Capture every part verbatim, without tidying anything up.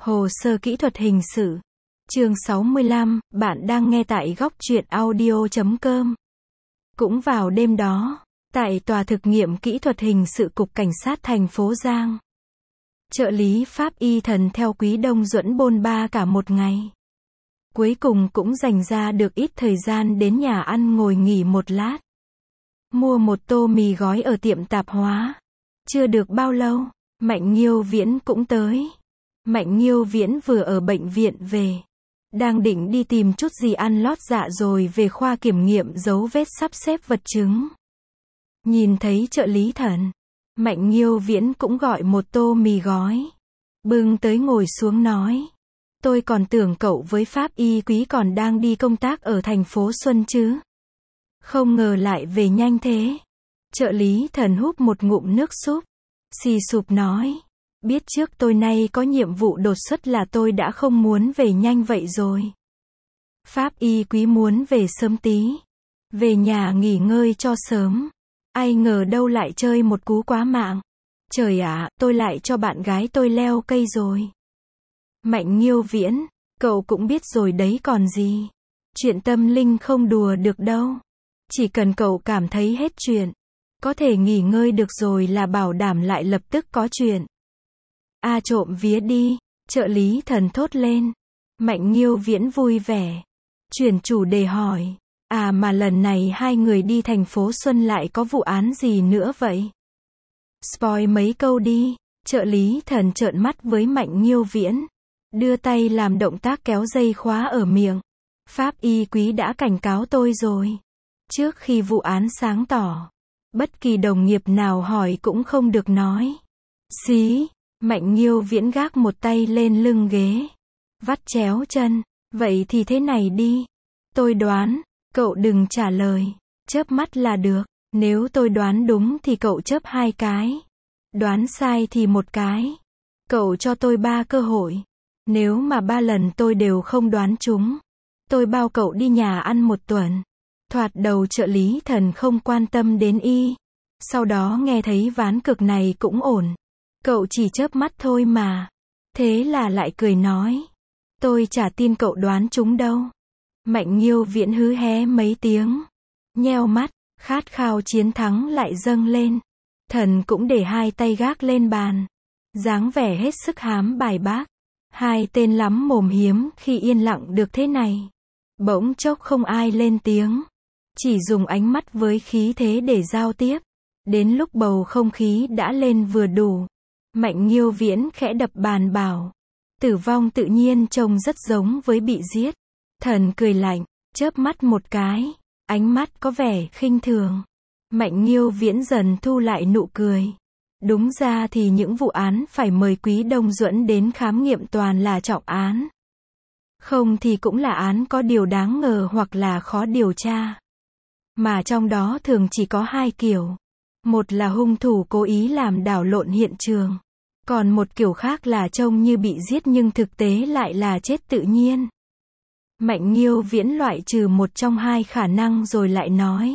Hồ sơ kỹ thuật hình sự. Chương sáu mươi lăm, bạn đang nghe tại góc truyện audio chấm com. Cũng vào đêm đó, tại tòa thực nghiệm kỹ thuật hình sự Cục Cảnh sát thành phố Giang, trợ lý pháp y Thần theo Quý Đông Duẫn bôn ba cả một ngày. Cuối cùng cũng dành ra được ít thời gian đến nhà ăn ngồi nghỉ một lát. Mua một tô mì gói ở tiệm tạp hóa. Chưa được bao lâu, Mạnh Nghiêu Viễn cũng tới. Mạnh Nghiêu Viễn vừa ở bệnh viện về. Đang định đi tìm chút gì ăn lót dạ rồi về khoa kiểm nghiệm dấu vết sắp xếp vật chứng. Nhìn thấy trợ lý Thần, Mạnh Nghiêu Viễn cũng gọi một tô mì gói. Bưng tới ngồi xuống nói. Tôi còn tưởng cậu với pháp y Quý còn đang đi công tác ở thành phố Xuân chứ. Không ngờ lại về nhanh thế. Trợ lý Thần húp một ngụm nước súp. Xì sụp nói. Biết trước tôi nay có nhiệm vụ đột xuất là tôi đã không muốn về nhanh vậy rồi. Pháp y Quý muốn về sớm tí. Về nhà nghỉ ngơi cho sớm. Ai ngờ đâu lại chơi một cú quá mạng. Trời ạ, tôi lại cho bạn gái tôi leo cây rồi. Mạnh Nghiêu Viễn, cậu cũng biết rồi đấy còn gì. Chuyện tâm linh không đùa được đâu. Chỉ cần cậu cảm thấy hết chuyện, có thể nghỉ ngơi được rồi là bảo đảm lại lập tức có chuyện. A trộm vía đi, trợ lý Thần thốt lên. Mạnh Nghiêu Viễn vui vẻ. Chuyển chủ đề hỏi. À mà lần này hai người đi thành phố Xuân lại có vụ án gì nữa vậy? Spoil mấy câu đi. Trợ lý Thần trợn mắt với Mạnh Nghiêu Viễn. Đưa tay làm động tác kéo dây khóa ở miệng. Pháp y Quý đã cảnh cáo tôi rồi. Trước khi vụ án sáng tỏ, bất kỳ đồng nghiệp nào hỏi cũng không được nói. Xí. Mạnh Nghiêu Viễn gác một tay lên lưng ghế. Vắt chéo chân. Vậy thì thế này đi. Tôi đoán. Cậu đừng trả lời. Chớp mắt là được. Nếu tôi đoán đúng thì cậu chớp hai cái. Đoán sai thì một cái. Cậu cho tôi ba cơ hội. Nếu mà ba lần tôi đều không đoán trúng, tôi bao cậu đi nhà ăn một tuần. Thoạt đầu trợ lý Thần không quan tâm đến y. Sau đó nghe thấy ván cược này cũng ổn. Cậu chỉ chớp mắt thôi mà. Thế là lại cười nói. Tôi chả tin cậu đoán trúng đâu. Mạnh Nghiêu Viễn hứ hé mấy tiếng. Nheo mắt, khát khao chiến thắng lại dâng lên. Thần cũng để hai tay gác lên bàn. Dáng vẻ hết sức hám bài bác. Hai tên lắm mồm hiếm khi yên lặng được thế này. Bỗng chốc không ai lên tiếng. Chỉ dùng ánh mắt với khí thế để giao tiếp. Đến lúc bầu không khí đã lên vừa đủ. Mạnh Nghiêu Viễn khẽ đập bàn bảo. Tử vong tự nhiên trông rất giống với bị giết. Thần cười lạnh, chớp mắt một cái. Ánh mắt có vẻ khinh thường. Mạnh Nghiêu Viễn dần thu lại nụ cười. Đúng ra thì những vụ án phải mời Quý Đông Duẫn đến khám nghiệm toàn là trọng án. Không thì cũng là án có điều đáng ngờ hoặc là khó điều tra. Mà trong đó thường chỉ có hai kiểu. Một là hung thủ cố ý làm đảo lộn hiện trường. Còn một kiểu khác là trông như bị giết nhưng thực tế lại là chết tự nhiên. Mạnh Nghiêu Viễn loại trừ một trong hai khả năng rồi lại nói.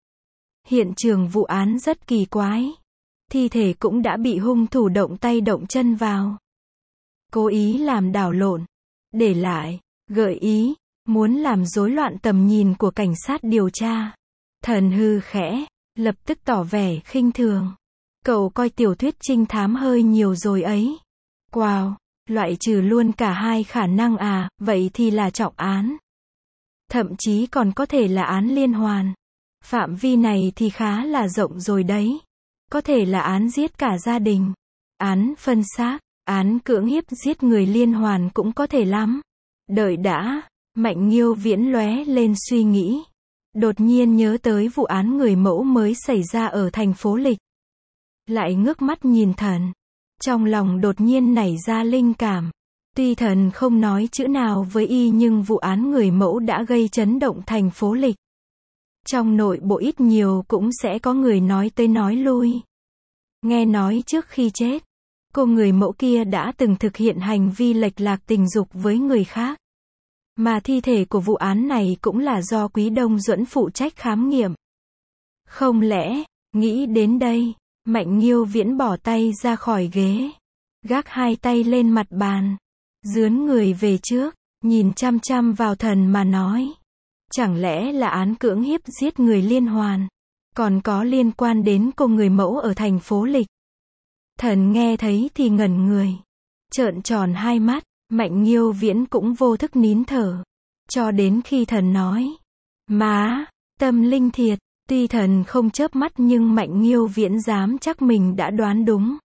Hiện trường vụ án rất kỳ quái. Thi thể cũng đã bị hung thủ động tay động chân vào. Cố ý làm đảo lộn. Để lại, gợi ý, muốn làm rối loạn tầm nhìn của cảnh sát điều tra. Thần hư khẽ, lập tức tỏ vẻ khinh thường. Cậu coi tiểu thuyết trinh thám hơi nhiều rồi ấy. Wow, loại trừ luôn cả hai khả năng à, vậy thì là trọng án. Thậm chí còn có thể là án liên hoàn. Phạm vi này thì khá là rộng rồi đấy. Có thể là án giết cả gia đình. Án phân xác, án cưỡng hiếp giết người liên hoàn cũng có thể lắm. Đợi đã, Mạnh Nghiêu Viễn lóe lên suy nghĩ. Đột nhiên nhớ tới vụ án người mẫu mới xảy ra ở thành phố Lịch. Lại ngước mắt nhìn Thần. Trong lòng đột nhiên nảy ra linh cảm. Tuy Thần không nói chữ nào với y nhưng vụ án người mẫu đã gây chấn động thành phố Lịch. Trong nội bộ ít nhiều cũng sẽ có người nói tới nói lui. Nghe nói trước khi chết, cô người mẫu kia đã từng thực hiện hành vi lệch lạc tình dục với người khác. Mà thi thể của vụ án này cũng là do Quý Đông Duẫn phụ trách khám nghiệm. Không lẽ, nghĩ đến đây, Mạnh Nghiêu Viễn bỏ tay ra khỏi ghế. Gác hai tay lên mặt bàn. Dướn người về trước, nhìn chăm chăm vào Thần mà nói. Chẳng lẽ là án cưỡng hiếp giết người liên hoàn, còn có liên quan đến cô người mẫu ở thành phố Lịch. Thần nghe thấy thì ngẩn người, trợn tròn hai mắt, Mạnh Nghiêu Viễn cũng vô thức nín thở. Cho đến khi Thần nói, má, tâm linh thiệt, tuy Thần không chớp mắt nhưng Mạnh Nghiêu Viễn dám chắc mình đã đoán đúng.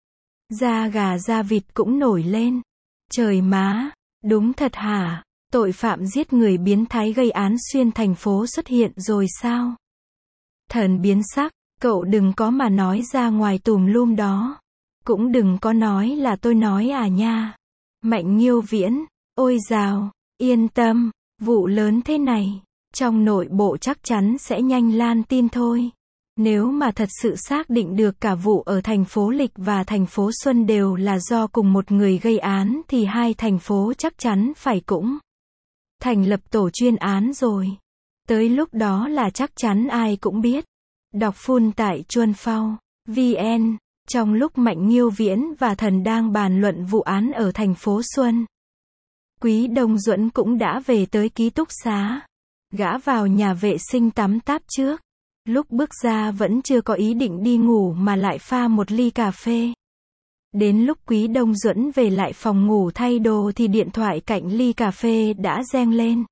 Da gà da vịt cũng nổi lên. Trời má, đúng thật hả? Tội phạm giết người biến thái gây án xuyên thành phố xuất hiện rồi sao? Thần biến sắc, cậu đừng có mà nói ra ngoài tùm lum đó. Cũng đừng có nói là tôi nói à nha. Mạnh Nghiêu Viễn, ôi dào, yên tâm, vụ lớn thế này, trong nội bộ chắc chắn sẽ nhanh lan tin thôi. Nếu mà thật sự xác định được cả vụ ở thành phố Lịch và thành phố Xuân đều là do cùng một người gây án thì hai thành phố chắc chắn phải cũng thành lập tổ chuyên án rồi. Tới lúc đó là chắc chắn ai cũng biết. Đọc full tại Chuân Phao, vn. Trong lúc Mạnh Nghiêu Viễn và Thần đang bàn luận vụ án ở thành phố Xuân, Quý Đông Duẫn cũng đã về tới ký túc xá. Gã vào nhà vệ sinh tắm táp trước. Lúc bước ra vẫn chưa có ý định đi ngủ mà lại pha một ly cà phê. Đến lúc Quý Đông Duẫn về lại phòng ngủ thay đồ thì điện thoại cạnh ly cà phê đã reng lên.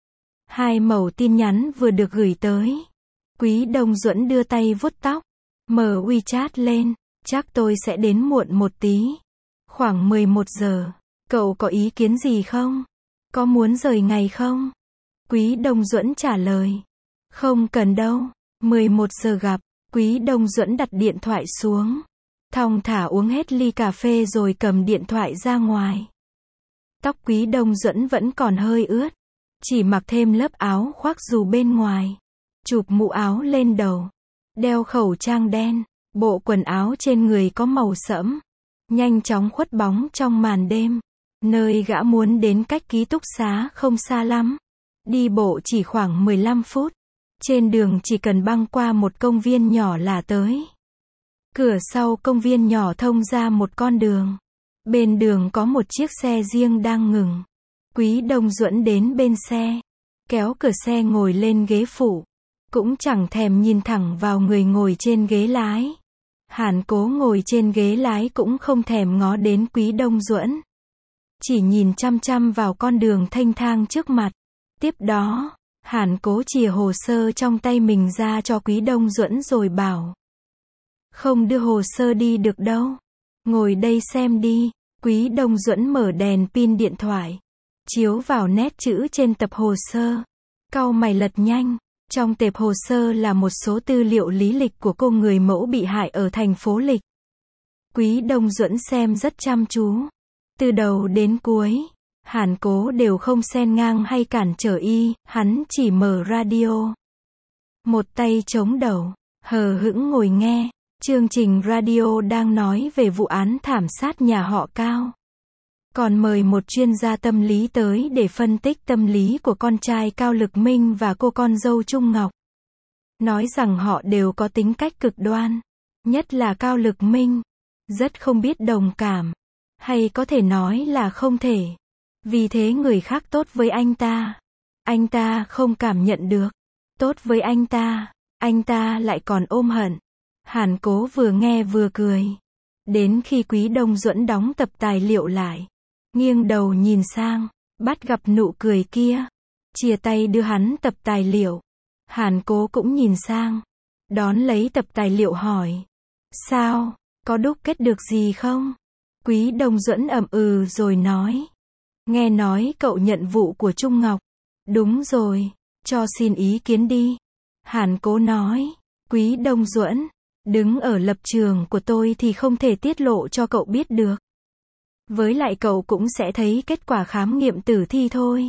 Hai mẩu tin nhắn vừa được gửi tới. Quý Đông Duẫn đưa tay vuốt tóc, mở WeChat lên, chắc tôi sẽ đến muộn một tí. Khoảng mười một giờ, cậu có ý kiến gì không? Có muốn rời ngày không? Quý Đông Duẫn trả lời, không cần đâu, mười một giờ gặp. Quý Đông Duẫn đặt điện thoại xuống, thong thả uống hết ly cà phê rồi cầm điện thoại ra ngoài. Tóc Quý Đông Duẫn vẫn còn hơi ướt, chỉ mặc thêm lớp áo khoác dù bên ngoài, chụp mũ áo lên đầu, đeo khẩu trang đen, bộ quần áo trên người có màu sẫm, nhanh chóng khuất bóng trong màn đêm. Nơi gã muốn đến cách ký túc xá không xa lắm, đi bộ chỉ khoảng mười lăm phút. Trên đường chỉ cần băng qua một công viên nhỏ là tới. Cửa sau công viên nhỏ thông ra một con đường. Bên đường có một chiếc xe riêng đang ngừng. Quý Đông Duẫn đến bên xe, kéo cửa xe ngồi lên ghế phụ, cũng chẳng thèm nhìn thẳng vào người ngồi trên ghế lái. Hàn Cố ngồi trên ghế lái cũng không thèm ngó đến Quý Đông Duẫn, chỉ nhìn chăm chăm vào con đường thênh thang trước mặt. Tiếp đó, Hàn Cố chìa hồ sơ trong tay mình ra cho Quý Đông Duẫn rồi bảo, không đưa hồ sơ đi được đâu, ngồi đây xem đi. Quý Đông Duẫn mở đèn pin điện thoại, chiếu vào nét chữ trên tập hồ sơ, cau mày lật nhanh. Trong tệp hồ sơ là một số tư liệu lý lịch của cô người mẫu bị hại ở thành phố Lịch. Quý Đông Duẫn xem rất chăm chú, từ đầu đến cuối. Hàn Cố đều không xen ngang hay cản trở y, hắn chỉ mở radio, một tay chống đầu, hờ hững ngồi nghe. Chương trình radio đang nói về vụ án thảm sát nhà họ Cao, còn mời một chuyên gia tâm lý tới để phân tích tâm lý của con trai Cao Lực Minh và cô con dâu Trung Ngọc. Nói rằng họ đều có tính cách cực đoan, nhất là Cao Lực Minh, rất không biết đồng cảm, hay có thể nói là không thể. Vì thế người khác tốt với anh ta, anh ta không cảm nhận được. Tốt với anh ta, anh ta lại còn ôm hận. Hàn Cố vừa nghe vừa cười. Đến khi Quý Đông Duẫn đóng tập tài liệu lại, nghiêng đầu nhìn sang, bắt gặp nụ cười kia, chia tay đưa hắn tập tài liệu. Hàn Cố cũng nhìn sang, đón lấy tập tài liệu hỏi, sao, có đúc kết được gì không? Quý Đông Duẫn ậm ừ rồi nói, nghe nói cậu nhận vụ của Trung Ngọc. Đúng rồi, cho xin ý kiến đi. Hàn Cố nói, Quý Đông Duẫn, đứng ở lập trường của tôi thì không thể tiết lộ cho cậu biết được. Với lại cậu cũng sẽ thấy kết quả khám nghiệm tử thi thôi.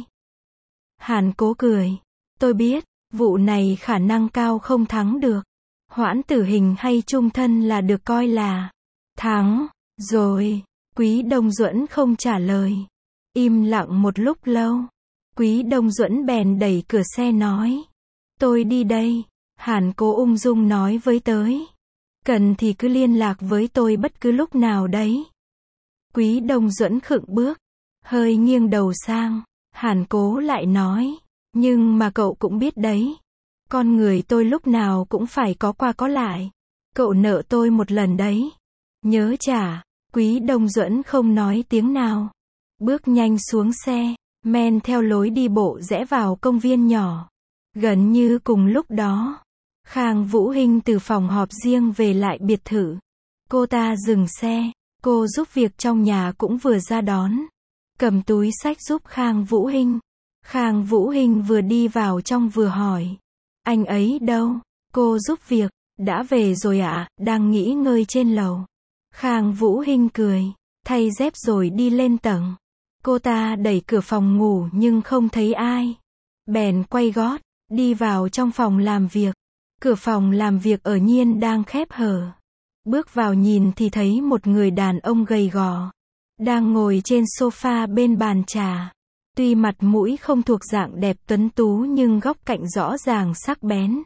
Hàn Cố cười, tôi biết, vụ này khả năng cao không thắng được. Hoãn tử hình hay chung thân là được coi là thắng rồi. Quý Đông Duẫn không trả lời. Im lặng một lúc lâu. Quý Đông Duẫn bèn đẩy cửa xe nói, tôi đi đây. Hàn Cố ung dung nói với tới, cần thì cứ liên lạc với tôi bất cứ lúc nào đấy. Quý Đông Duẫn khựng bước, hơi nghiêng đầu sang, Hàn Cố lại nói, nhưng mà cậu cũng biết đấy, con người tôi lúc nào cũng phải có qua có lại, cậu nợ tôi một lần đấy, nhớ trả. Quý Đông Duẫn không nói tiếng nào, bước nhanh xuống xe, men theo lối đi bộ rẽ vào công viên nhỏ. Gần như cùng lúc đó, Khang Vũ Hinh từ phòng họp riêng về lại biệt thự. Cô ta dừng xe, cô giúp việc trong nhà cũng vừa ra đón, cầm túi xách giúp Khang Vũ Hinh. Khang Vũ Hinh vừa đi vào trong vừa hỏi, anh ấy đâu? Cô giúp việc, đã về rồi ạ, à, đang nghỉ ngơi trên lầu. Khang Vũ Hinh cười, thay dép rồi đi lên tầng. Cô ta đẩy cửa phòng ngủ nhưng không thấy ai, bèn quay gót, đi vào trong phòng làm việc. Cửa phòng làm việc ở Nhiên đang khép hờ. Bước vào nhìn thì thấy một người đàn ông gầy gò, đang ngồi trên sofa bên bàn trà. Tuy mặt mũi không thuộc dạng đẹp tuấn tú nhưng góc cạnh rõ ràng sắc bén,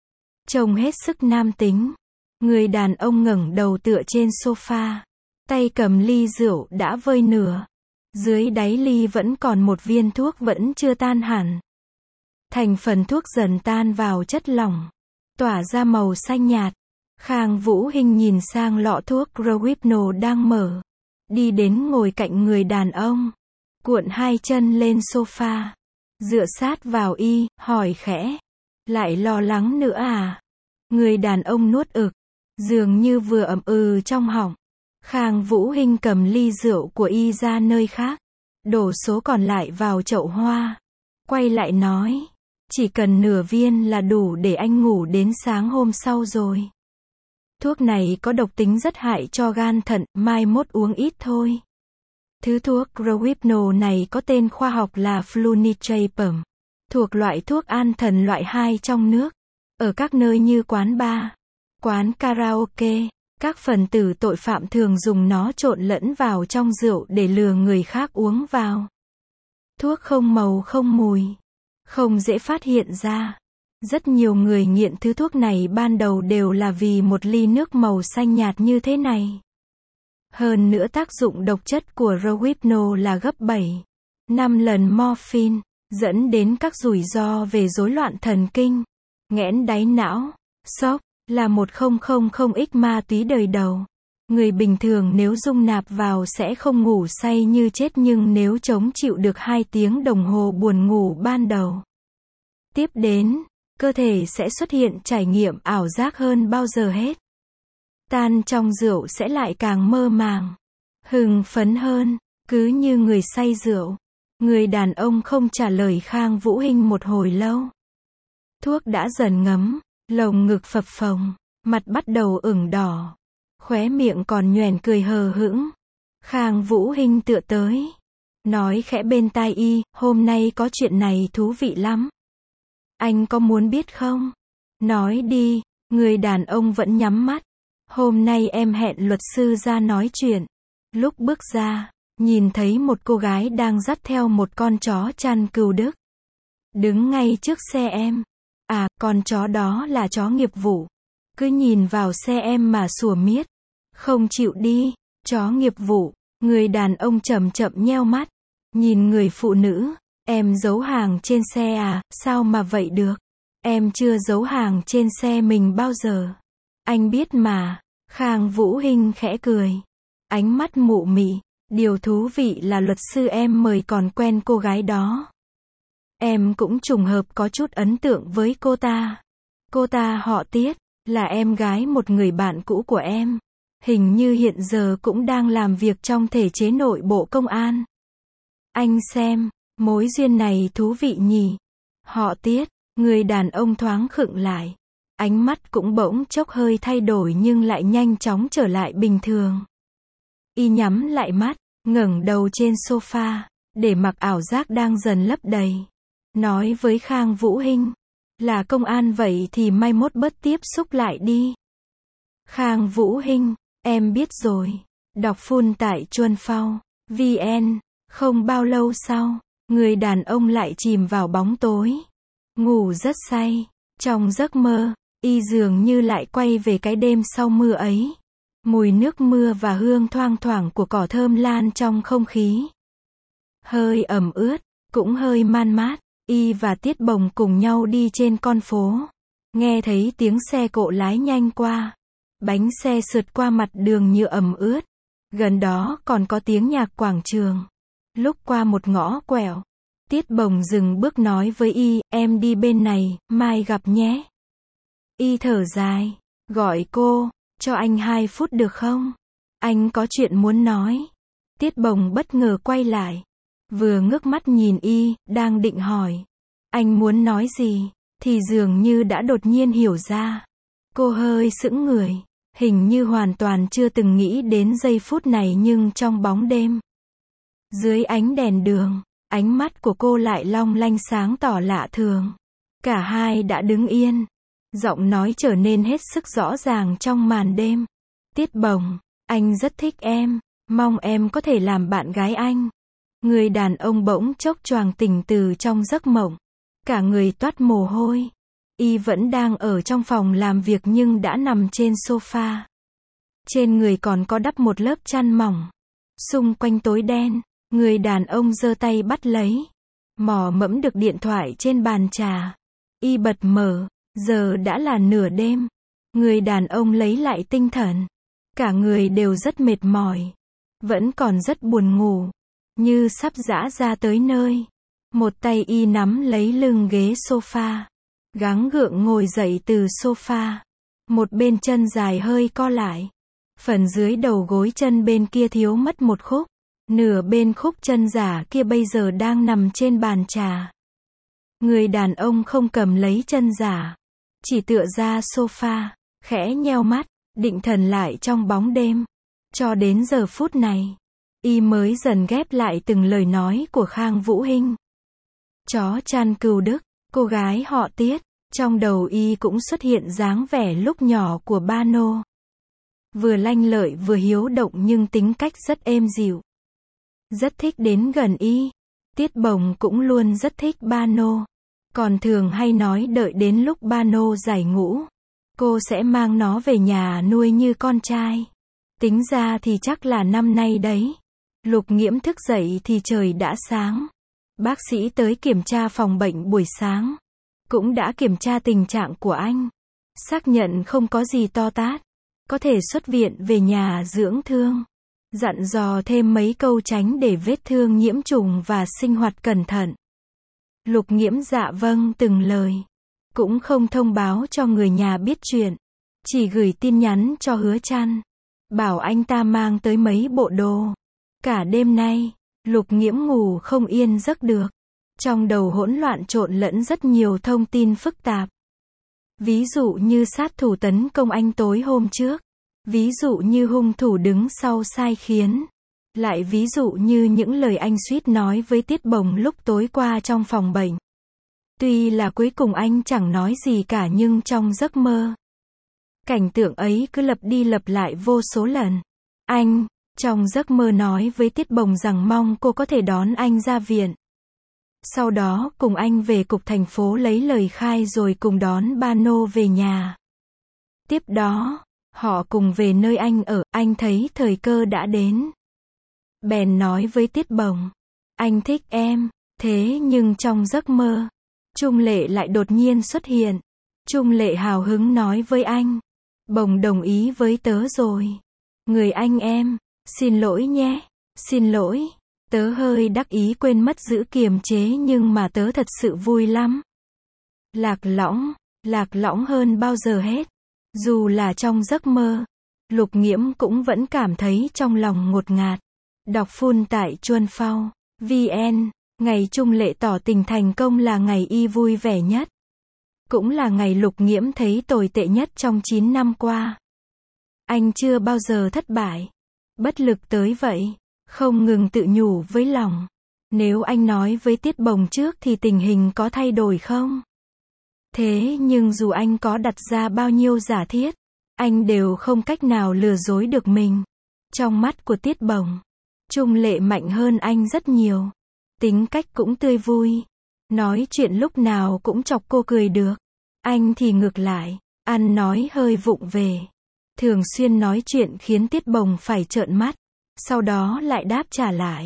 trông hết sức nam tính. Người đàn ông ngẩng đầu tựa trên sofa, tay cầm ly rượu đã vơi nửa. Dưới đáy ly vẫn còn một viên thuốc vẫn chưa tan hẳn. Thành phần thuốc dần tan vào chất lỏng, tỏa ra màu xanh nhạt. Khang Vũ Hinh nhìn sang lọ thuốc Rohypnol đang mở, đi đến ngồi cạnh người đàn ông, cuộn hai chân lên sofa, dựa sát vào y, hỏi khẽ, lại lo lắng nữa à? Người đàn ông nuốt ực, dường như vừa ậm ừ trong họng. Khang Vũ Hinh cầm ly rượu của y ra nơi khác, đổ số còn lại vào chậu hoa, quay lại nói, chỉ cần nửa viên là đủ để anh ngủ đến sáng hôm sau rồi. Thuốc này có độc tính rất hại cho gan thận, mai mốt uống ít thôi. Thứ thuốc Rohypnol này có tên khoa học là Flunitrazepam, thuộc loại thuốc an thần loại hai trong nước. Ở các nơi như quán bar, quán karaoke, các phần tử tội phạm thường dùng nó trộn lẫn vào trong rượu để lừa người khác uống vào. Thuốc không màu không mùi, không dễ phát hiện ra. Rất nhiều người nghiện thứ thuốc này ban đầu đều là vì một ly nước màu xanh nhạt như thế này. Hơn nữa tác dụng độc chất của Rohypnol là gấp bảy, năm lần morphine, dẫn đến các rủi ro về rối loạn thần kinh, nghẽn đáy não, sốc, là một không không không x ma túy đời đầu. Người bình thường nếu dung nạp vào sẽ không ngủ say như chết nhưng nếu chống chịu được hai tiếng đồng hồ buồn ngủ ban đầu. Tiếp đến, cơ thể sẽ xuất hiện trải nghiệm ảo giác hơn bao giờ hết. Tan trong rượu sẽ lại càng mơ màng, hưng phấn hơn, cứ như người say rượu. Người đàn ông không trả lời Khang Vũ Hinh một hồi lâu. Thuốc đã dần ngấm, lồng ngực phập phồng, mặt bắt đầu ửng đỏ, khóe miệng còn nhoẻn cười hờ hững. Khang Vũ Hinh tựa tới, nói khẽ bên tai y, hôm nay có chuyện này thú vị lắm. Anh có muốn biết không? Nói đi. Người đàn ông vẫn nhắm mắt. Hôm nay em hẹn luật sư ra nói chuyện. Lúc bước ra, nhìn thấy một cô gái đang dắt theo một con chó chăn cừu Đức, đứng ngay trước xe em. À, con chó đó là chó nghiệp vụ. Cứ nhìn vào xe em mà sủa miết, không chịu đi. Chó nghiệp vụ. Người đàn ông chậm chậm nheo mắt, nhìn người phụ nữ. Em giấu hàng trên xe à? Sao mà vậy được? Em chưa giấu hàng trên xe mình bao giờ. Anh biết mà. Khang Vũ Hinh khẽ cười, ánh mắt mụ mị. Điều thú vị là luật sư em mời còn quen cô gái đó. Em cũng trùng hợp có chút ấn tượng với cô ta. Cô ta họ Tiết, là em gái một người bạn cũ của em. Hình như hiện giờ cũng đang làm việc trong thể chế nội bộ công an. Anh xem, mối duyên này thú vị nhỉ. Họ Tiết, người đàn ông thoáng khựng lại. Ánh mắt cũng bỗng chốc hơi thay đổi nhưng lại nhanh chóng trở lại bình thường. Y nhắm lại mắt, ngẩng đầu trên sofa, để mặc ảo giác đang dần lấp đầy. Nói với Khang Vũ Hinh, là công an vậy thì mai mốt bớt tiếp xúc lại đi. Khang Vũ Hinh, em biết rồi. Đọc full tại chuan phao chấm vn. Không bao lâu sau, người đàn ông lại chìm vào bóng tối, ngủ rất say. Trong giấc mơ, y dường như lại quay về cái đêm sau mưa ấy. Mùi nước mưa và hương thoang thoảng của cỏ thơm lan trong không khí. hơi ẩm ướt, cũng hơi man mát. Y và Tiết Bồng cùng nhau đi trên con phố. Nghe thấy tiếng xe cộ lái nhanh qua. Bánh xe sượt qua mặt đường như ẩm ướt. Gần đó còn có tiếng nhạc quảng trường. Lúc qua một ngõ quẹo, Tiết Bồng dừng bước nói với Y, em đi bên này, mai gặp nhé. Y thở dài, gọi cô, cho anh hai phút được không? Anh có chuyện muốn nói. Tiết Bồng bất ngờ quay lại. Vừa ngước mắt nhìn Y, đang định hỏi. Anh muốn nói gì? Thì dường như đã đột nhiên hiểu ra. Cô hơi sững người. Hình như hoàn toàn chưa từng nghĩ đến giây phút này nhưng trong bóng đêm. Dưới ánh đèn đường, ánh mắt của cô lại long lanh sáng tỏ lạ thường. Cả hai đã đứng yên. Giọng nói trở nên hết sức rõ ràng trong màn đêm. Tiết Bồng, anh rất thích em. Mong em có thể làm bạn gái anh. Người đàn ông bỗng chốc choàng tỉnh từ trong giấc mộng. Cả người toát mồ hôi. Y vẫn đang ở trong phòng làm việc nhưng đã nằm trên sofa. Trên người còn có đắp một lớp chăn mỏng. Xung quanh tối đen, người đàn ông giơ tay bắt lấy. Mò mẫm được điện thoại trên bàn trà. Y bật mở, giờ đã là nửa đêm. Người đàn ông lấy lại tinh thần. Cả người đều rất mệt mỏi. Vẫn còn rất buồn ngủ. Như sắp giã ra tới nơi. Một tay Y nắm lấy lưng ghế sofa. Gắng gượng ngồi dậy từ sofa. Một bên chân dài hơi co lại. Phần dưới đầu gối chân bên kia thiếu mất một khúc. Nửa bên khúc chân giả kia bây giờ đang nằm trên bàn trà. Người đàn ông không cầm lấy chân giả. Chỉ tựa ra sofa. Khẽ nheo mắt. Định thần lại trong bóng đêm. Cho đến giờ phút này. Y mới dần ghép lại từng lời nói của Khang Vũ Hinh. Chó chăn Cừu Đức. Cô gái họ Tiết. Trong đầu Y cũng xuất hiện dáng vẻ lúc nhỏ của ba nô. Vừa lanh lợi vừa hiếu động nhưng tính cách rất êm dịu. Rất thích đến gần Y. Tiết Bồng cũng luôn rất thích ba nô. Còn thường hay nói đợi đến lúc ba nô giải ngũ. Cô sẽ mang nó về nhà nuôi như con trai. Tính ra thì chắc là năm nay đấy. Lục Nghiễm thức dậy thì trời đã sáng. Bác sĩ tới kiểm tra phòng bệnh buổi sáng. Cũng đã kiểm tra tình trạng của anh. Xác nhận không có gì to tát. Có thể xuất viện về nhà dưỡng thương. Dặn dò thêm mấy câu tránh để vết thương nhiễm trùng và sinh hoạt cẩn thận. Lục Nghiễm dạ vâng từng lời. Cũng không thông báo cho người nhà biết chuyện. Chỉ gửi tin nhắn cho Hứa Trăn. Bảo anh ta mang tới mấy bộ đồ. Cả đêm nay, Lục Nghiễm ngủ không yên giấc được. Trong đầu hỗn loạn trộn lẫn rất nhiều thông tin phức tạp. Ví dụ như sát thủ tấn công anh tối hôm trước. Ví dụ như hung thủ đứng sau sai khiến. Lại ví dụ như những lời anh suýt nói với Tiết Bồng lúc tối qua trong phòng bệnh. Tuy là cuối cùng anh chẳng nói gì cả nhưng trong giấc mơ. Cảnh tượng ấy cứ lặp đi lặp lại vô số lần. Anh, trong giấc mơ nói với Tiết Bồng rằng mong cô có thể đón anh ra viện. Sau đó cùng anh về cục thành phố lấy lời khai rồi cùng đón ba nô về nhà. Tiếp đó, họ cùng về nơi anh ở, anh thấy thời cơ đã đến. Bèn nói với Tiết Bồng, anh thích em, thế nhưng trong giấc mơ, Trung Lệ lại đột nhiên xuất hiện. Trung Lệ hào hứng nói với anh, Bồng đồng ý với tớ rồi. Người anh em, xin lỗi nhé, xin lỗi. Tớ hơi đắc ý quên mất giữ kiềm chế nhưng mà tớ thật sự vui lắm. Lạc lõng, lạc lõng hơn bao giờ hết. Dù là trong giấc mơ, Lục Nghiễm cũng vẫn cảm thấy trong lòng ngột ngạt. Đọc full tại Chuân Phao, vn, ngày Trung Lệ tỏ tình thành công là ngày Y vui vẻ nhất. Cũng là ngày Lục Nghiễm thấy tồi tệ nhất trong chín năm qua. Anh chưa bao giờ thất bại. Bất lực tới vậy. Không ngừng tự nhủ với lòng. Nếu anh nói với Tiết Bồng trước thì tình hình có thay đổi không? Thế nhưng dù anh có đặt ra bao nhiêu giả thiết, anh đều không cách nào lừa dối được mình. Trong mắt của Tiết Bồng, Trung Lệ mạnh hơn anh rất nhiều. Tính cách cũng tươi vui. Nói chuyện lúc nào cũng chọc cô cười được. Anh thì ngược lại, ăn nói hơi vụng về. Thường xuyên nói chuyện khiến Tiết Bồng phải trợn mắt. Sau đó lại đáp trả lại.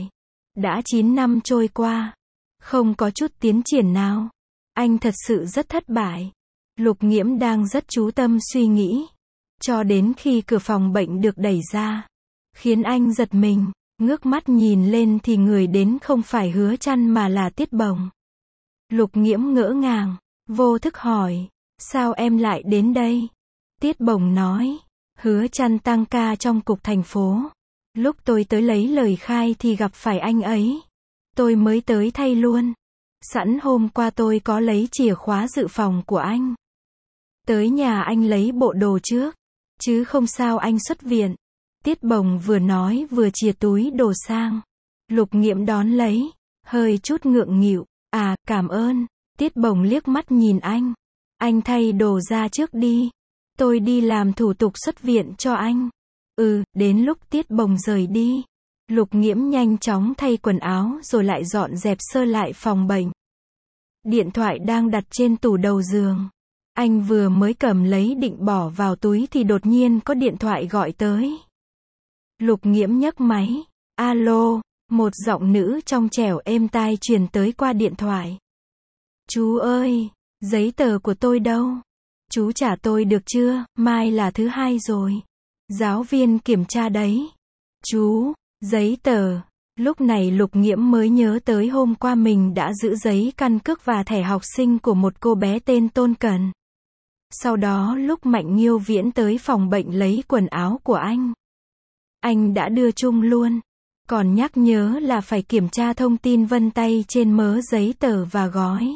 Đã chín năm trôi qua, không có chút tiến triển nào. Anh thật sự rất thất bại. Lục Nghiễm đang rất chú tâm suy nghĩ. Cho đến khi cửa phòng bệnh được đẩy ra, khiến anh giật mình, ngước mắt nhìn lên thì người đến không phải Hứa Trăn mà là Tiết Bồng. Lục Nghiễm ngỡ ngàng, vô thức hỏi, sao em lại đến đây? Tiết Bồng nói, Hứa Trăn tăng ca trong cục thành phố. Lúc tôi tới lấy lời khai thì gặp phải anh ấy. Tôi mới tới thay luôn. Sẵn hôm qua tôi có lấy chìa khóa dự phòng của anh. Tới nhà anh lấy bộ đồ trước. Chứ không sao anh xuất viện. Tiết Bồng vừa nói vừa chìa túi đồ sang. Lục Nghiễm đón lấy, hơi chút ngượng nghịu. À, cảm ơn. Tiết Bồng liếc mắt nhìn anh. Anh thay đồ ra trước đi. Tôi đi làm thủ tục xuất viện cho anh. Ừ, đến lúc Tiết Bồng rời đi. Lục Nghiễm nhanh chóng thay quần áo rồi lại dọn dẹp sơ lại phòng bệnh. Điện thoại đang đặt trên tủ đầu giường. Anh vừa mới cầm lấy định bỏ vào túi thì đột nhiên có điện thoại gọi tới. Lục Nghiễm nhấc máy. Alo, một giọng nữ trong trẻo êm tai truyền tới qua điện thoại. Chú ơi, giấy tờ của tôi đâu? Chú trả tôi được chưa? Mai là thứ hai rồi. Giáo viên kiểm tra đấy. Chú, giấy tờ. Lúc này Lục Nghiễm mới nhớ tới hôm qua mình đã giữ giấy căn cước và thẻ học sinh của một cô bé tên Tôn Cần. Sau đó lúc Mạnh Nghiêu Viễn tới phòng bệnh lấy quần áo của anh, anh đã đưa chung luôn. Còn nhắc nhớ là phải kiểm tra thông tin vân tay trên mớ giấy tờ và gói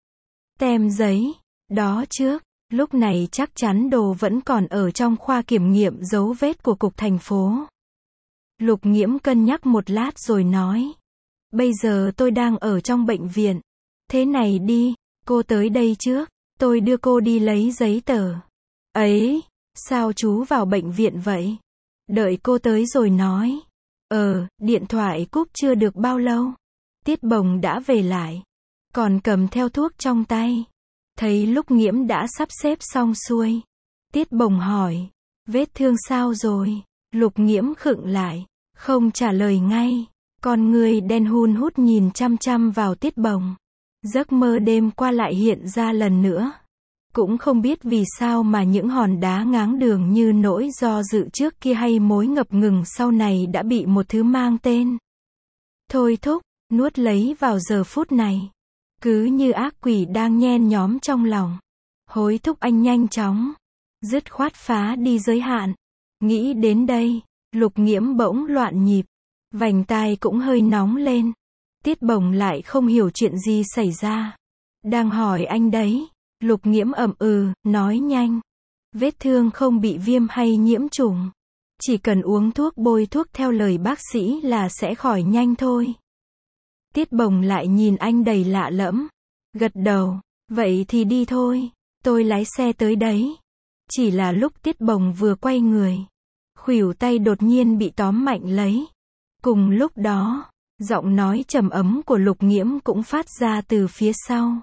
tem giấy đó trước. Lúc này chắc chắn đồ vẫn còn ở trong khoa kiểm nghiệm dấu vết của cục thành phố. Lục Nghiễm cân nhắc một lát rồi nói. Bây giờ tôi đang ở trong bệnh viện. Thế này đi, cô tới đây trước. Tôi đưa cô đi lấy giấy tờ. Ấy, sao chú vào bệnh viện vậy? Đợi cô tới rồi nói. Ờ, điện thoại cúp chưa được bao lâu. Tiết Bồng đã về lại. Còn cầm theo thuốc trong tay. Thấy Lục Nghiễm đã sắp xếp xong xuôi. Tiết Bồng hỏi. Vết thương sao rồi? Lục Nghiễm khựng lại. Không trả lời ngay. Con người đen hun hút nhìn chăm chăm vào Tiết Bồng. Giấc mơ đêm qua lại hiện ra lần nữa. Cũng không biết vì sao mà những hòn đá ngáng đường như nỗi do dự trước kia hay mối ngập ngừng sau này đã bị một thứ mang tên thôi thúc, nuốt lấy vào giờ phút này. Cứ như ác quỷ đang nhen nhóm trong lòng. Hối thúc anh nhanh chóng, dứt khoát phá đi giới hạn. Nghĩ đến đây, Lục Nghiễm bỗng loạn nhịp. Vành tai cũng hơi nóng lên. Tiết Bồng lại không hiểu chuyện gì xảy ra. Đang hỏi anh đấy. Lục Nghiễm ậm ừ, nói nhanh. Vết thương không bị viêm hay nhiễm trùng. Chỉ cần uống thuốc bôi thuốc theo lời bác sĩ là sẽ khỏi nhanh thôi. Tiết Bồng lại nhìn anh đầy lạ lẫm. Gật đầu. Vậy thì đi thôi. Tôi lái xe tới đấy. Chỉ là lúc Tiết Bồng vừa quay người, khuỷu tay đột nhiên bị tóm mạnh lấy. Cùng lúc đó, giọng nói trầm ấm của Lục Nghiễm cũng phát ra từ phía sau.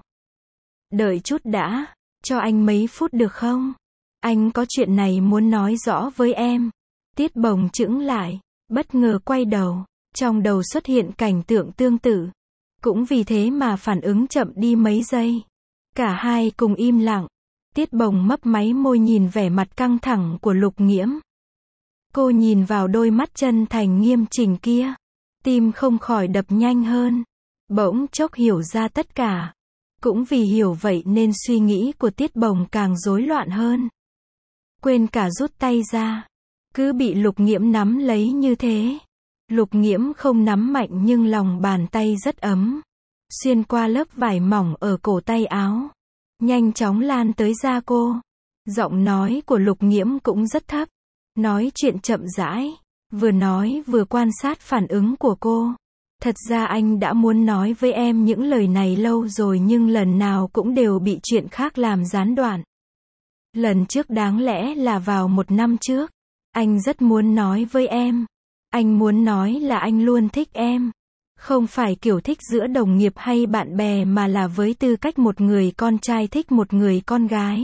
Đợi chút đã, cho anh mấy phút được không? Anh có chuyện này muốn nói rõ với em. Tiết Bồng chững lại, bất ngờ quay đầu, trong đầu xuất hiện cảnh tượng tương tự. Cũng vì thế mà phản ứng chậm đi mấy giây. Cả hai cùng im lặng. Tiết Bồng mấp máy môi nhìn vẻ mặt căng thẳng của Lục Nghiễm. Cô nhìn vào đôi mắt chân thành nghiêm chỉnh kia. Tim không khỏi đập nhanh hơn. Bỗng chốc hiểu ra tất cả. Cũng vì hiểu vậy nên suy nghĩ của Tiết Bồng càng rối loạn hơn. Quên cả rút tay ra. Cứ bị Lục Nghiễm nắm lấy như thế. Lục Nghiễm không nắm mạnh nhưng lòng bàn tay rất ấm. Xuyên qua lớp vải mỏng ở cổ tay áo. Nhanh chóng lan tới da cô. Giọng nói của Lục Nghiễm cũng rất thấp. Nói chuyện chậm rãi. Vừa nói vừa quan sát phản ứng của cô. Thật ra anh đã muốn nói với em những lời này lâu rồi nhưng lần nào cũng đều bị chuyện khác làm gián đoạn. Lần trước đáng lẽ là vào một năm trước. Anh rất muốn nói với em. Anh muốn nói là anh luôn thích em. Không phải kiểu thích giữa đồng nghiệp hay bạn bè mà là với tư cách một người con trai thích một người con gái.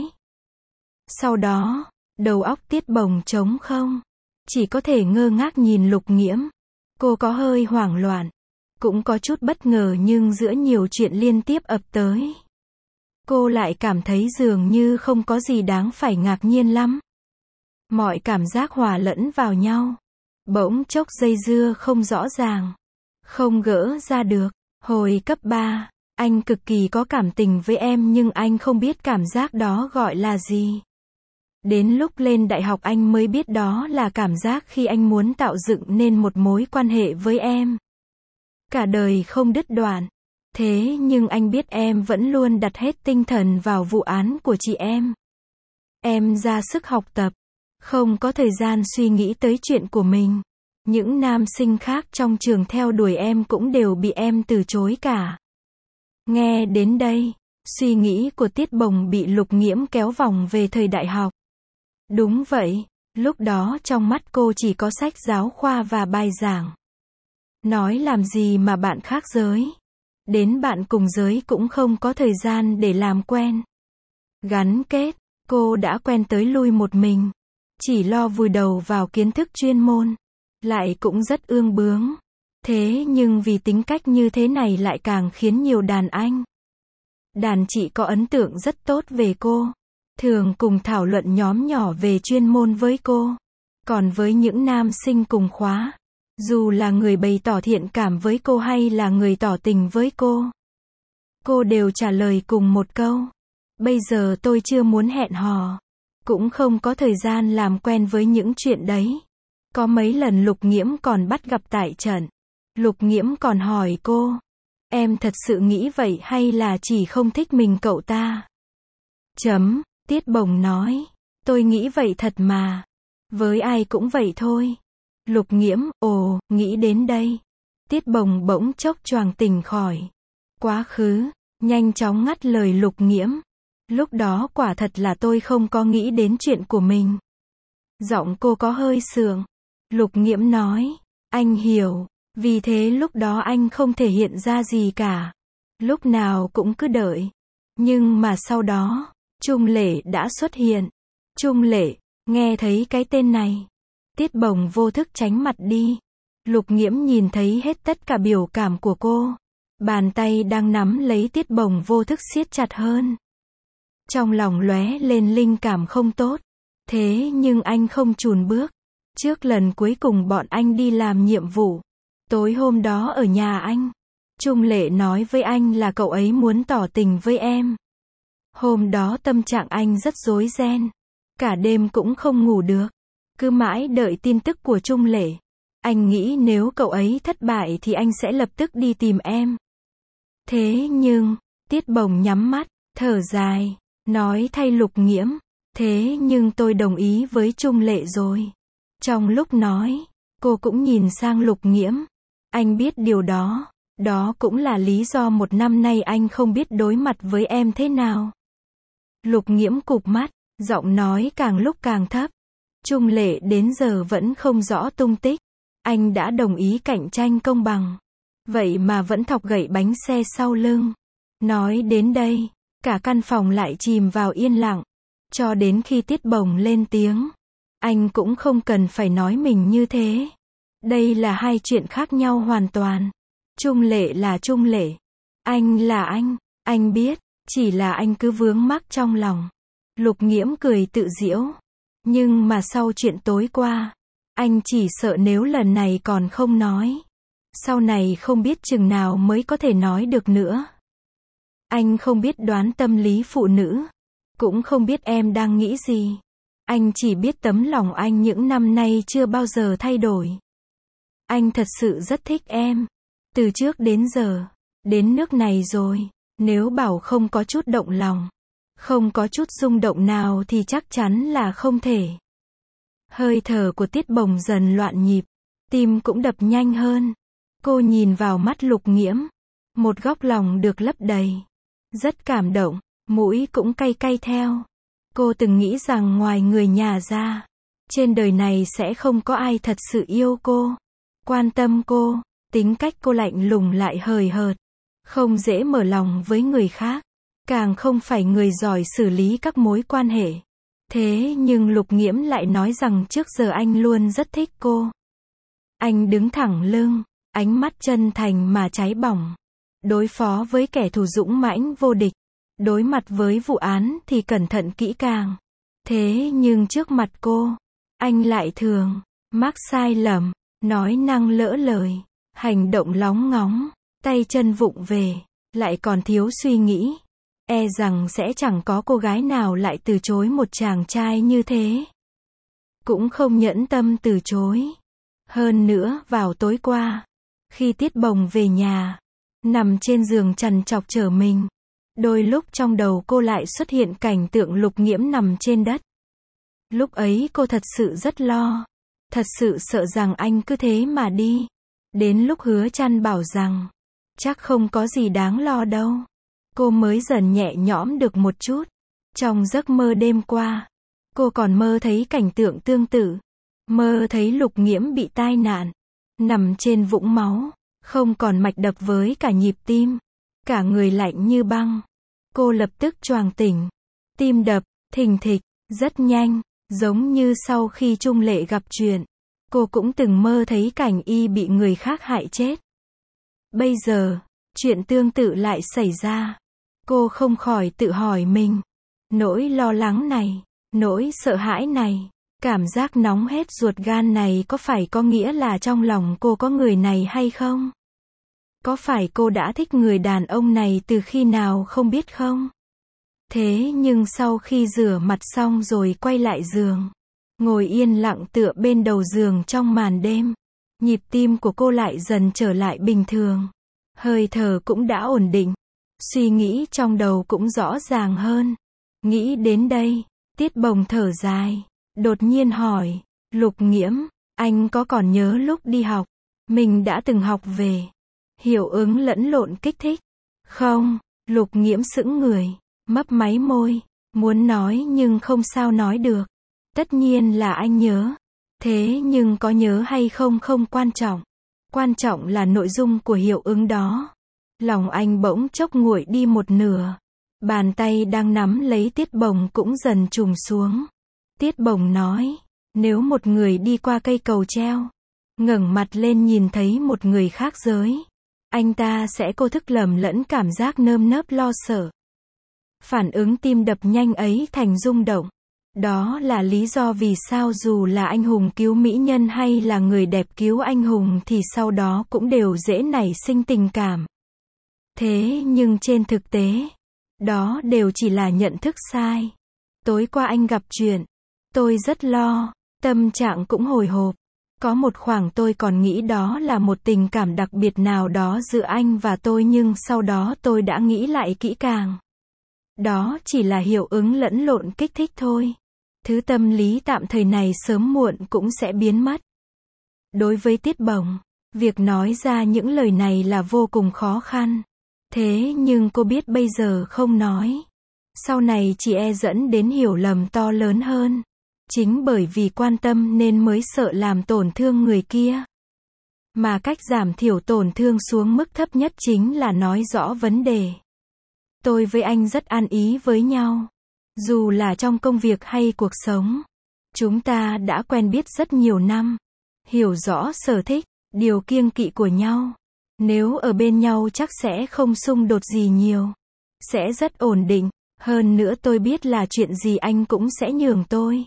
Sau đó, đầu óc Tiết Bồng trống không. Chỉ có thể ngơ ngác nhìn Lục Nghiễm. Cô có hơi hoảng loạn. Cũng có chút bất ngờ nhưng giữa nhiều chuyện liên tiếp ập tới, cô lại cảm thấy dường như không có gì đáng phải ngạc nhiên lắm. Mọi cảm giác hòa lẫn vào nhau. Bỗng chốc dây dưa không rõ ràng. Không gỡ ra được. Hồi cấp ba, anh cực kỳ có cảm tình với em nhưng anh không biết cảm giác đó gọi là gì. Đến lúc lên đại học anh mới biết đó là cảm giác khi anh muốn tạo dựng nên một mối quan hệ với em. Cả đời không đứt đoạn. Thế nhưng anh biết em vẫn luôn đặt hết tinh thần vào vụ án của chị em. Em ra sức học tập, không có thời gian suy nghĩ tới chuyện của mình. Những nam sinh khác trong trường theo đuổi em cũng đều bị em từ chối cả. Nghe đến đây, suy nghĩ của Tiết Bồng bị Lục Nghiễm kéo vòng về thời đại học. Đúng vậy, lúc đó trong mắt cô chỉ có sách giáo khoa và bài giảng. Nói làm gì mà bạn khác giới. Đến bạn cùng giới cũng không có thời gian để làm quen. Gắn kết, cô đã quen tới lui một mình. Chỉ lo vùi đầu vào kiến thức chuyên môn. Lại cũng rất ương bướng. Thế nhưng vì tính cách như thế này lại càng khiến nhiều đàn anh, đàn chị có ấn tượng rất tốt về cô. Thường cùng thảo luận nhóm nhỏ về chuyên môn với cô. Còn với những nam sinh cùng khóa, dù là người bày tỏ thiện cảm với cô hay là người tỏ tình với cô, cô đều trả lời cùng một câu. Bây giờ tôi chưa muốn hẹn hò. Cũng không có thời gian làm quen với những chuyện đấy. Có mấy lần Lục Nghiễm còn bắt gặp tại trận. Lục Nghiễm còn hỏi cô, em thật sự nghĩ vậy hay là chỉ không thích mình cậu ta? Chấm, Tiết Bồng nói, tôi nghĩ vậy thật mà. Với ai cũng vậy thôi. Lục Nghiễm, ồ, nghĩ đến đây. Tiết Bồng bỗng chốc choàng tỉnh khỏi quá khứ, nhanh chóng ngắt lời Lục Nghiễm. Lúc đó quả thật là tôi không có nghĩ đến chuyện của mình. Giọng cô có hơi sượng. Lục Nghiễm nói, anh hiểu, vì thế lúc đó anh không thể hiện ra gì cả. Lúc nào cũng cứ đợi. Nhưng mà sau đó, Trung Lệ đã xuất hiện. Trung Lệ, nghe thấy cái tên này. Tiết Bồng vô thức tránh mặt đi. Lục Nghiễm nhìn thấy hết tất cả biểu cảm của cô. Bàn tay đang nắm lấy Tiết Bồng vô thức siết chặt hơn. Trong lòng lóe lên linh cảm không tốt. Thế nhưng anh không chùn bước. Trước lần cuối cùng bọn anh đi làm nhiệm vụ, tối hôm đó ở nhà anh, Trung Lệ nói với anh là cậu ấy muốn tỏ tình với em. Hôm đó tâm trạng anh rất rối ren. Cả đêm cũng không ngủ được. Cứ mãi đợi tin tức của Trung Lệ. Anh nghĩ nếu cậu ấy thất bại thì anh sẽ lập tức đi tìm em. Thế nhưng, Tiết Bồng nhắm mắt, thở dài, nói thay Lục Nghiễm. Thế nhưng tôi đồng ý với Trung Lệ rồi. Trong lúc nói, cô cũng nhìn sang Lục Nghiễm. Anh biết điều đó. Đó cũng là lý do một năm nay anh không biết đối mặt với em thế nào. Lục Nghiễm cụp mắt, giọng nói càng lúc càng thấp. Trung Lệ đến giờ vẫn không rõ tung tích. Anh đã đồng ý cạnh tranh công bằng. Vậy mà vẫn thọc gậy bánh xe sau lưng. Nói đến đây, cả căn phòng lại chìm vào yên lặng. Cho đến khi Tiết Bồng lên tiếng. Anh cũng không cần phải nói mình như thế. Đây là hai chuyện khác nhau hoàn toàn. Trung Lệ là Trung Lệ. Anh là anh. Anh biết, chỉ là anh cứ vướng mắc trong lòng. Lục Nghiễm cười tự giễu. Nhưng mà sau chuyện tối qua, anh chỉ sợ nếu lần này còn không nói, sau này không biết chừng nào mới có thể nói được nữa. Anh không biết đoán tâm lý phụ nữ. Cũng không biết em đang nghĩ gì. Anh chỉ biết tấm lòng anh những năm nay chưa bao giờ thay đổi. Anh thật sự rất thích em. Từ trước đến giờ, đến nước này rồi, nếu bảo không có chút động lòng, không có chút rung động nào thì chắc chắn là không thể. Hơi thở của Tiết Bồng dần loạn nhịp, tim cũng đập nhanh hơn. Cô nhìn vào mắt Lục Nghiễm, một góc lòng được lấp đầy. Rất cảm động, mũi cũng cay cay theo. Cô từng nghĩ rằng ngoài người nhà ra, trên đời này sẽ không có ai thật sự yêu cô, quan tâm cô. Tính cách cô lạnh lùng lại hời hợt, không dễ mở lòng với người khác, càng không phải người giỏi xử lý các mối quan hệ. Thế nhưng Lục Nghiễm lại nói rằng trước giờ anh luôn rất thích cô. Anh đứng thẳng lưng, ánh mắt chân thành mà cháy bỏng. Đối phó với kẻ thù dũng mãnh vô địch, đối mặt với vụ án thì cẩn thận kỹ càng. Thế nhưng trước mặt cô, anh lại thường mắc sai lầm, nói năng lỡ lời, hành động lóng ngóng, tay chân vụng về, lại còn thiếu suy nghĩ. E rằng sẽ chẳng có cô gái nào lại từ chối một chàng trai như thế. Cũng không nhẫn tâm từ chối. Hơn nữa, vào tối qua, khi Tiết Bồng về nhà, nằm trên giường trằn trọc trở mình, đôi lúc trong đầu cô lại xuất hiện cảnh tượng Lục Nghiễm nằm trên đất. Lúc ấy cô thật sự rất lo, thật sự sợ rằng anh cứ thế mà đi. Đến lúc Hứa Trăn bảo rằng, chắc không có gì đáng lo đâu, cô mới dần nhẹ nhõm được một chút. Trong giấc mơ đêm qua, cô còn mơ thấy cảnh tượng tương tự. Mơ thấy Lục Nghiễm bị tai nạn, nằm trên vũng máu, không còn mạch đập với cả nhịp tim, cả người lạnh như băng. Cô lập tức choàng tỉnh, tim đập thình thịch, rất nhanh, giống như sau khi Trung Lệ gặp chuyện. Cô cũng từng mơ thấy cảnh y bị người khác hại chết. Bây giờ, chuyện tương tự lại xảy ra. Cô không khỏi tự hỏi mình, nỗi lo lắng này, nỗi sợ hãi này, cảm giác nóng hết ruột gan này có phải có nghĩa là trong lòng cô có người này hay không? Có phải cô đã thích người đàn ông này từ khi nào không biết không? Thế nhưng sau khi rửa mặt xong rồi quay lại giường, ngồi yên lặng tựa bên đầu giường trong màn đêm, nhịp tim của cô lại dần trở lại bình thường. Hơi thở cũng đã ổn định, suy nghĩ trong đầu cũng rõ ràng hơn. Nghĩ đến đây, Tiết Bồng thở dài, đột nhiên hỏi, Lục Nghiễm, anh có còn nhớ lúc đi học, mình đã từng học về hiệu ứng lẫn lộn kích thích? Không, Lục Nghiễm sững người, mấp máy môi, muốn nói nhưng không sao nói được. Tất nhiên là anh nhớ. Thế nhưng có nhớ hay không không quan trọng. Quan trọng là nội dung của hiệu ứng đó. Lòng anh bỗng chốc nguội đi một nửa. Bàn tay đang nắm lấy Tiết Bồng cũng dần trùng xuống. Tiết Bồng nói, nếu một người đi qua cây cầu treo, ngẩng mặt lên nhìn thấy một người khác giới, anh ta sẽ vô thức lầm lẫn cảm giác nơm nớp lo sợ. Phản ứng tim đập nhanh ấy thành rung động. Đó là lý do vì sao dù là anh hùng cứu mỹ nhân hay là người đẹp cứu anh hùng thì sau đó cũng đều dễ nảy sinh tình cảm. Thế nhưng trên thực tế, đó đều chỉ là nhận thức sai. Tối qua anh gặp chuyện, tôi rất lo, tâm trạng cũng hồi hộp. Có một khoảng tôi còn nghĩ đó là một tình cảm đặc biệt nào đó giữa anh và tôi, nhưng sau đó tôi đã nghĩ lại kỹ càng. Đó chỉ là hiệu ứng lẫn lộn kích thích thôi. Thứ tâm lý tạm thời này sớm muộn cũng sẽ biến mất. Đối với Tiết Bồng, việc nói ra những lời này là vô cùng khó khăn. Thế nhưng cô biết bây giờ không nói, sau này chỉ e dẫn đến hiểu lầm to lớn hơn. Chính bởi vì quan tâm nên mới sợ làm tổn thương người kia. Mà cách giảm thiểu tổn thương xuống mức thấp nhất chính là nói rõ vấn đề. Tôi với anh rất an ý với nhau. Dù là trong công việc hay cuộc sống, chúng ta đã quen biết rất nhiều năm, hiểu rõ sở thích, điều kiêng kỵ của nhau. Nếu ở bên nhau chắc sẽ không xung đột gì nhiều, sẽ rất ổn định. Hơn nữa tôi biết là chuyện gì anh cũng sẽ nhường tôi.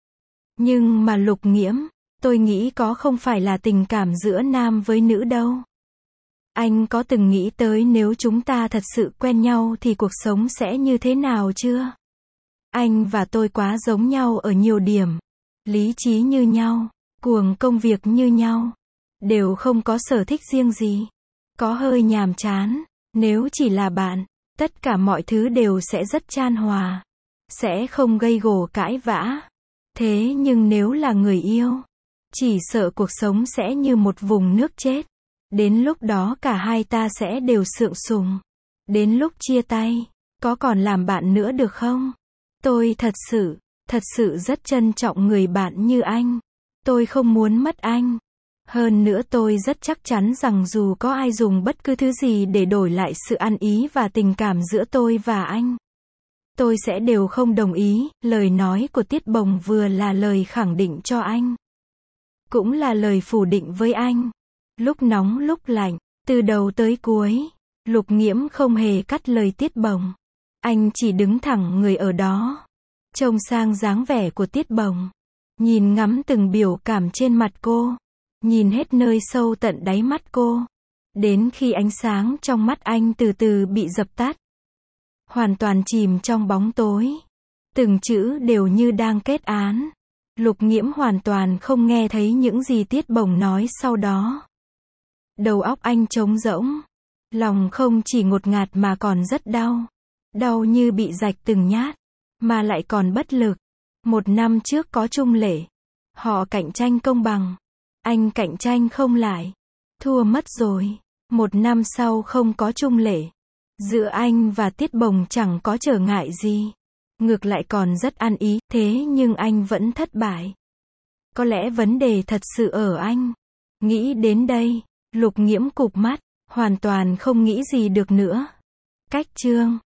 Nhưng mà Lục Nghiễm, tôi nghĩ có không phải là tình cảm giữa nam với nữ đâu. Anh có từng nghĩ tới nếu chúng ta thật sự quen nhau thì cuộc sống sẽ như thế nào chưa? Anh và tôi quá giống nhau ở nhiều điểm. Lý trí như nhau, cuồng công việc như nhau, đều không có sở thích riêng gì. Có hơi nhàm chán, nếu chỉ là bạn, tất cả mọi thứ đều sẽ rất chan hòa, sẽ không gây gổ cãi vã. Thế nhưng nếu là người yêu, chỉ sợ cuộc sống sẽ như một vùng nước chết. Đến lúc đó cả hai ta sẽ đều sượng sùng. Đến lúc chia tay, có còn làm bạn nữa được không? Tôi thật sự, thật sự rất trân trọng người bạn như anh. Tôi không muốn mất anh. Hơn nữa tôi rất chắc chắn rằng dù có ai dùng bất cứ thứ gì để đổi lại sự ăn ý và tình cảm giữa tôi và anh, tôi sẽ đều không đồng ý. Lời nói của Tiết Bồng vừa là lời khẳng định cho anh, cũng là lời phủ định với anh. Lúc nóng lúc lạnh, từ đầu tới cuối, Lục Nghiễm không hề cắt lời Tiết Bồng. Anh chỉ đứng thẳng người ở đó, trông sang dáng vẻ của Tiết Bồng, nhìn ngắm từng biểu cảm trên mặt cô, nhìn hết nơi sâu tận đáy mắt cô, đến khi ánh sáng trong mắt anh từ từ bị dập tắt, hoàn toàn chìm trong bóng tối. Từng chữ đều như đang kết án. Lục Nghiễm hoàn toàn không nghe thấy những gì Tiết Bồng nói sau đó. Đầu óc anh trống rỗng, lòng không chỉ ngột ngạt mà còn rất đau. Đau như bị rạch từng nhát, mà lại còn bất lực. Một năm trước có Trung Lệ, họ cạnh tranh công bằng, anh cạnh tranh không lại, thua mất rồi. Một năm sau không có Trung Lệ, giữa anh và Tiết Bồng chẳng có trở ngại gì, ngược lại còn rất ăn ý, thế nhưng anh vẫn thất bại. Có lẽ vấn đề thật sự ở anh. Nghĩ đến đây, Lục Nghiễm cụp mắt, hoàn toàn không nghĩ gì được nữa. Cách chương